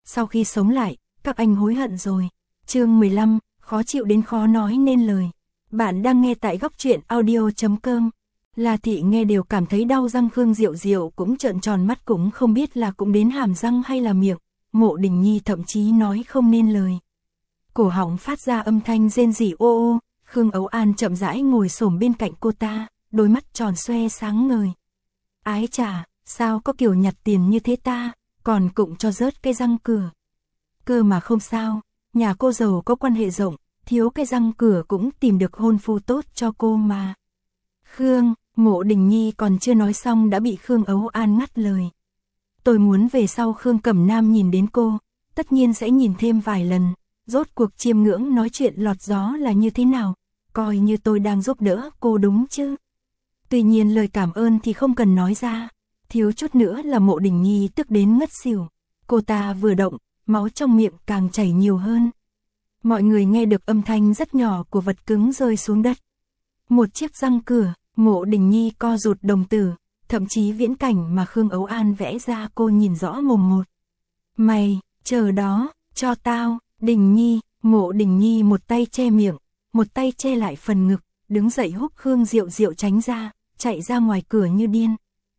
sau khi sống lại, các anh hối hận rồi. Chương 15, khó chịu đến khó nói nên lời. Bạn đang nghe tại góc truyện audio.com. La Thị nghe đều cảm thấy đau răng, Khương Diệu Diệu cũng trợn tròn mắt, cũng không biết là cũng đến hàm răng hay là miệng. Mộ Đình Nhi thậm chí nói không nên lời. Cổ họng phát ra âm thanh rên rỉ ô ô. Khương Ấu An chậm rãi ngồi xổm bên cạnh cô ta, đôi mắt tròn xoe sáng ngời. Ái chà, sao có kiểu nhặt tiền như thế ta, còn cụng cho rớt cái răng cửa. Cơ mà không sao, nhà cô giàu có quan hệ rộng, thiếu cái răng cửa cũng tìm được hôn phu tốt cho cô mà. Khương, Mộ Đình Nhi còn chưa nói xong đã bị Khương Ấu An ngắt lời. Tôi muốn về sau Khương Cẩm Nam nhìn đến cô, tất nhiên sẽ nhìn thêm vài lần, rốt cuộc chiêm ngưỡng nói chuyện lọt gió là như thế nào, coi như tôi đang giúp đỡ cô đúng chứ. Tuy nhiên lời cảm ơn thì không cần nói ra, thiếu chút nữa là Mộ Đình Nhi tức đến ngất xỉu. Cô ta vừa động, máu trong miệng càng chảy nhiều hơn. Mọi người nghe được âm thanh rất nhỏ của vật cứng rơi xuống đất. Một chiếc răng cửa, Mộ Đình Nhi co rụt đồng tử, thậm chí viễn cảnh mà Khương Ấu An vẽ ra cô nhìn rõ mồm một. Mày, chờ đó, cho tao, Đình Nhi. Mộ Đình Nhi một tay che miệng, một tay che lại phần ngực, đứng dậy húc Khương Diệu Diệu tránh ra, chạy ra ngoài cửa như điên.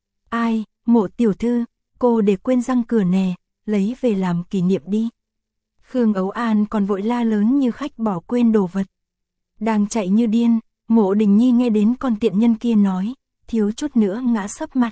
Ai, Mộ tiểu thư, cô để quên răng cửa nè, lấy về làm kỷ niệm đi. Khương Ấu An còn vội la lớn như khách bỏ quên đồ vật. Đang chạy như điên, Mộ Đình Nhi nghe đến con tiện nhân kia nói, thiếu chút nữa ngã sấp mặt.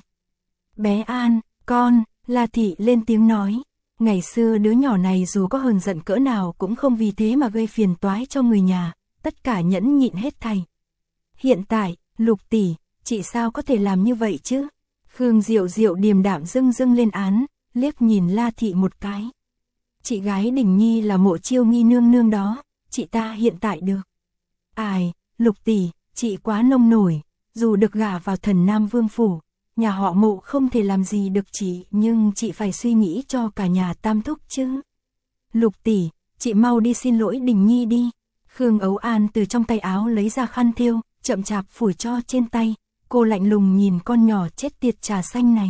Bé An, con, La Thị lên tiếng nói. Ngày xưa đứa nhỏ này dù có hờn giận cỡ nào cũng không vì thế mà gây phiền toái cho người nhà, tất cả nhẫn nhịn hết thảy. Hiện tại, Lục tỷ, chị sao có thể làm như vậy chứ? Khương Diệu Diệu điềm đạm dưng dưng lên án, liếc nhìn La Thị một cái. Chị gái Đình Nhi là Mộ Chiêu Nghi nương nương đó, chị ta hiện tại được. Ai, Lục tỷ, chị quá nông nổi, dù được gả vào Thần Nam Vương phủ, nhà họ Mộ không thể làm gì được chị, nhưng chị phải suy nghĩ cho cả nhà Tam thúc chứ. Lục tỷ, chị mau đi xin lỗi Đình Nhi đi. Khương Ấu An từ trong tay áo lấy ra khăn thêu, chậm chạp phủi cho trên tay. Cô lạnh lùng nhìn con nhỏ chết tiệt trà xanh này.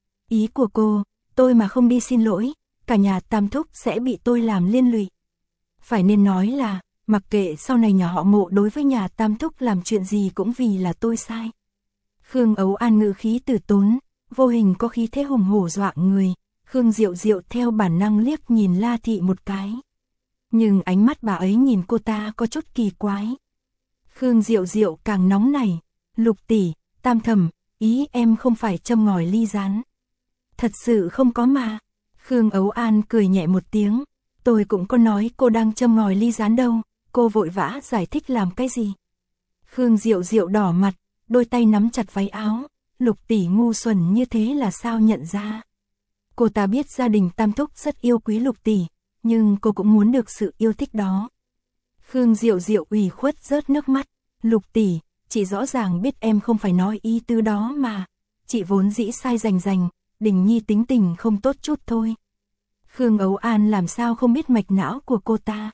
Ý của cô, tôi mà không đi xin lỗi, cả nhà Tam thúc sẽ bị tôi làm liên lụy. Phải nên nói là, mặc kệ sau này nhà họ Mộ đối với nhà Tam thúc làm chuyện gì cũng vì là tôi sai. Khương Ấu An ngữ khí từ tốn, vô hình có khí thế hùng hổ dọa người. Khương Diệu Diệu theo bản năng liếc nhìn La Thị một cái. Nhưng ánh mắt bà ấy nhìn cô ta có chút kỳ quái. Khương Diệu Diệu càng nóng nảy. Lục tỷ, Tam thẩm, ý em không phải châm ngòi ly gián. Thật sự không có mà. Khương Ấu An cười nhẹ một tiếng. Tôi cũng có nói cô đang châm ngòi ly gián đâu. Cô vội vã giải thích làm cái gì? Khương Diệu Diệu đỏ mặt, đôi tay nắm chặt váy áo. Lục tỷ ngu xuẩn như thế là sao nhận ra? Cô ta biết gia đình Tam thúc rất yêu quý Lục tỷ, nhưng cô cũng muốn được sự yêu thích đó. Khương Diệu Diệu ủy khuất rớt nước mắt. Lục tỷ, chị rõ ràng biết em không phải nói ý tứ đó mà. Chị vốn dĩ sai rành, Đình Nhi tính tình không tốt chút thôi. Khương Ấu An làm sao không biết mạch não của cô ta.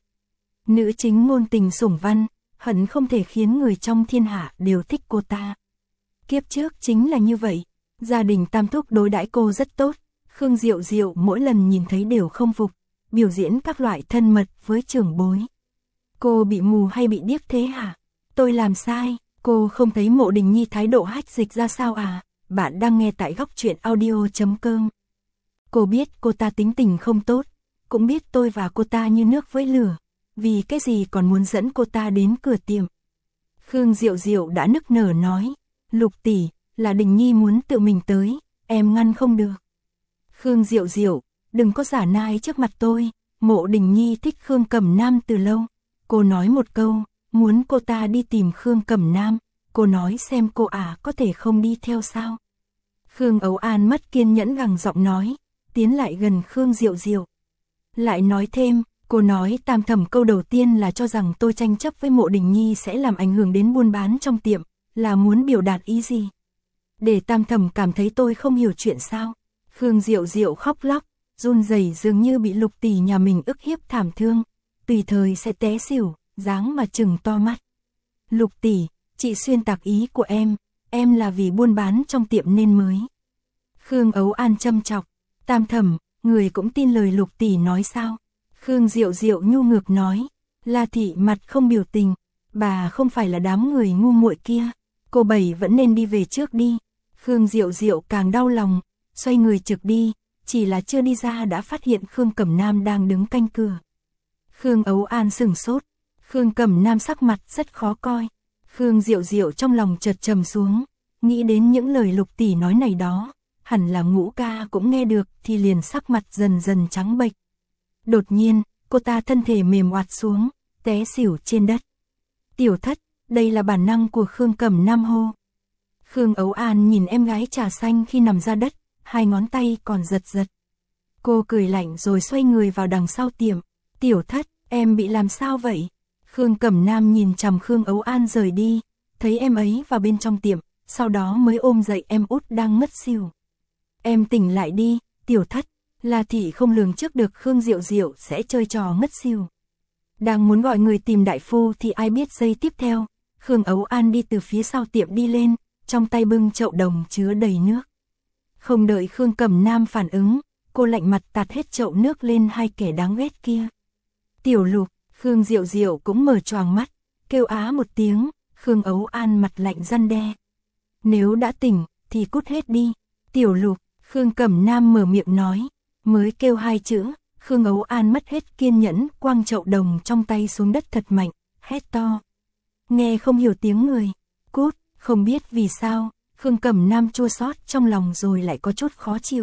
Nữ chính ngôn tình sủng văn, hận không thể khiến người trong thiên hạ đều thích cô ta. Kiếp trước chính là như vậy, gia đình Tam thúc đối đãi cô rất tốt. Khương Diệu Diệu mỗi lần nhìn thấy đều không phục, biểu diễn các loại thân mật với trưởng bối. Cô bị mù hay bị điếc thế hả? Tôi làm sai, cô không thấy Mộ Đình Nhi thái độ hách dịch ra sao à? Bạn đang nghe tại góc truyện audio.com. Cô biết cô ta tính tình không tốt, cũng biết tôi và cô ta như nước với lửa, vì cái gì còn muốn dẫn cô ta đến cửa tiệm. Khương Diệu Diệu đã nức nở nói, Lục tỷ, là Đình Nhi muốn tự mình tới, em ngăn không được. Khương Diệu Diệu, đừng có giả nai trước mặt tôi, Mộ Đình Nhi thích Khương Cẩm Nam từ lâu. Cô nói một câu, muốn cô ta đi tìm Khương Cẩm Nam, cô nói xem cô có thể không đi theo sao. Khương Ấu An mất kiên nhẫn gằn giọng nói, tiến lại gần Khương Diệu Diệu. Lại nói thêm, cô nói Tam thẩm câu đầu tiên là cho rằng tôi tranh chấp với Mộ Đình Nhi sẽ làm ảnh hưởng đến buôn bán trong tiệm, là muốn biểu đạt ý gì? Để Tam thẩm cảm thấy tôi không hiểu chuyện sao? Khương Diệu Diệu khóc lóc, run rẩy dường như bị Lục tỷ nhà mình ức hiếp thảm thương, tùy thời sẽ té xỉu, dáng mà trừng to mắt. Lục tỷ, chị xuyên tạc ý của em là vì buôn bán trong tiệm nên mới. Khương Ấu An châm chọc, Tam thẩm, người cũng tin lời Lục tỷ nói sao? Khương Diệu Diệu nhu ngược nói. La thị mặt không biểu tình, bà không phải là đám người ngu muội kia, cô Bảy vẫn nên đi về trước đi. Khương Diệu Diệu càng đau lòng, xoay người trực đi, chỉ là chưa đi ra đã phát hiện Khương Cẩm Nam đang đứng canh cửa. Khương Ấu An sửng sốt, Khương Cẩm Nam sắc mặt rất khó coi. Khương Diệu Diệu trong lòng chợt trầm xuống, nghĩ đến những lời Lục tỷ nói này đó, hẳn là Ngũ ca cũng nghe được thì liền sắc mặt dần dần trắng bệch. Đột nhiên, cô ta thân thể mềm oạt xuống, té xỉu trên đất. Tiểu thất, đây là bản năng của Khương Cẩm Nam hô. Khương Ấu An nhìn em gái trà xanh khi nằm ra đất, hai ngón tay còn giật giật. Cô cười lạnh rồi xoay người vào đằng sau tiệm. Tiểu thất, em bị làm sao vậy? Khương Cẩm Nam nhìn chằm Khương Ấu An rời đi, thấy em ấy vào bên trong tiệm, sau đó mới ôm dậy em út đang ngất xỉu. Em tỉnh lại đi, tiểu thất. La thị không lường trước được Khương Diệu Diệu sẽ chơi trò ngất xỉu. Đang muốn gọi người tìm đại phu thì ai biết giây tiếp theo, Khương Ấu An đi từ phía sau tiệm đi lên, trong tay bưng chậu đồng chứa đầy nước. Không đợi Khương Cẩm Nam phản ứng, cô lạnh mặt tạt hết chậu nước lên hai kẻ đáng ghét kia. Tiểu Lục, Khương Diệu Diệu cũng mở choàng mắt, kêu á một tiếng, Khương Ấu An mặt lạnh răn đe. Nếu đã tỉnh, thì cút hết đi. Tiểu Lục, Khương Cẩm Nam mở miệng nói, mới kêu hai chữ, Khương Ấu An mất hết kiên nhẫn, quăng chậu đồng trong tay xuống đất thật mạnh, hét to. Nghe không hiểu tiếng người, cút, không biết vì sao, Khương Cẩm Nam chua xót trong lòng rồi lại có chút khó chịu.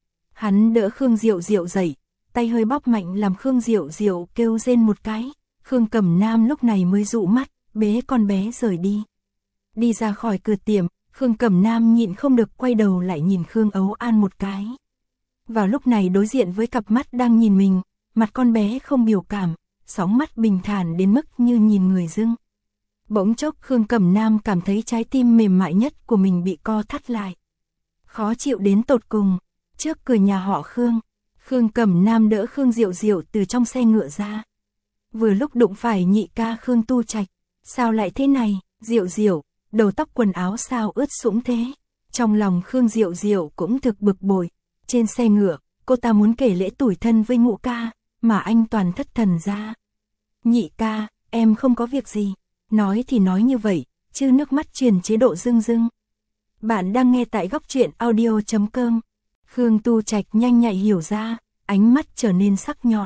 Hắn đỡ Khương Diệu Diệu dậy, tay hơi bóp mạnh làm Khương Diệu Diệu kêu rên một cái, Khương Cẩm Nam lúc này mới dụ mắt, bế con bé rời đi. Đi ra khỏi cửa tiệm, Khương Cẩm Nam nhịn không được quay đầu lại nhìn Khương Ấu An một cái. Vào lúc này đối diện với cặp mắt đang nhìn mình, mặt con bé không biểu cảm, sóng mắt bình thản đến mức như nhìn người dưng. Bỗng chốc Khương Cẩm Nam cảm thấy trái tim mềm mại nhất của mình bị co thắt lại. Khó chịu đến tột cùng, trước cửa nhà họ Khương, Khương Cẩm Nam đỡ Khương Diệu Diệu từ trong xe ngựa ra. Vừa lúc đụng phải nhị ca Khương Tu Trạch, sao lại thế này, Diệu Diệu, đầu tóc quần áo sao ướt sũng thế. Trong lòng Khương Diệu Diệu cũng thực bực bội. Trên xe ngựa, cô ta muốn kể lễ tủi thân với Ngũ ca, mà anh toàn thất thần ra. Nhị ca, em không có việc gì. Nói thì nói như vậy, chứ nước mắt truyền chế độ rưng rưng. Bạn đang nghe tại góc truyện audio.com. Khương Tu Trạch nhanh nhạy hiểu ra, ánh mắt trở nên sắc nhọn.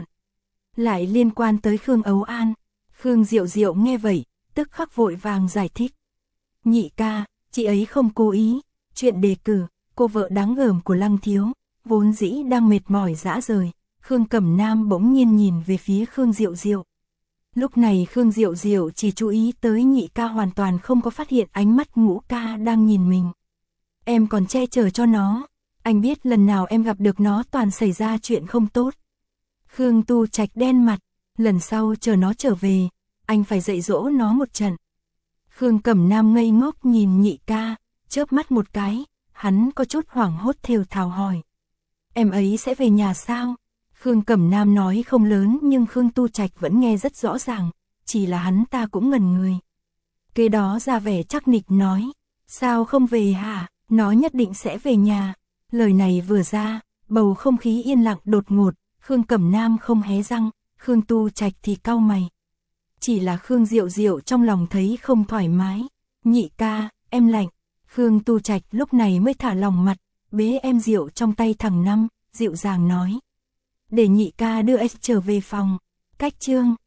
Lại liên quan tới Khương Ấu An. Khương Diệu Diệu nghe vậy, tức khắc vội vàng giải thích. Nhị ca, chị ấy không cố ý. Chuyện đề cử, cô vợ đáng gờm của Lăng Thiếu, vốn dĩ đang mệt mỏi rã rời. Khương Cẩm Nam bỗng nhiên nhìn về phía Khương Diệu Diệu. Lúc này Khương Diệu Diệu chỉ chú ý tới nhị ca, hoàn toàn không có phát hiện ánh mắt Ngũ ca đang nhìn mình. Em còn che chở cho nó, anh biết lần nào em gặp được nó toàn xảy ra chuyện không tốt. Khương Tu Trạch đen mặt, lần sau chờ nó trở về, anh phải dạy dỗ nó một trận. Khương Cẩm Nam ngây ngốc nhìn nhị ca, chớp mắt một cái, hắn có chút hoảng hốt thều thào hỏi. Em ấy sẽ về nhà sao? Khương Cẩm Nam nói không lớn nhưng Khương Tu Trạch vẫn nghe rất rõ ràng, chỉ là hắn ta cũng ngẩn người. Kế đó ra vẻ chắc nịch nói, sao không về hả? Nó nhất định sẽ về nhà. Lời này vừa ra, bầu không khí yên lặng đột ngột, Khương Cẩm Nam không hé răng, Khương Tu Trạch thì cau mày. Chỉ là Khương Diệu Diệu trong lòng thấy không thoải mái. Nhị ca, em lạnh. Khương Tu Trạch lúc này mới thả lòng mặt, bế em Diệu trong tay thằng Năm, dịu dàng nói. Để nhị ca đưa ấy trở về phòng. Cách chương.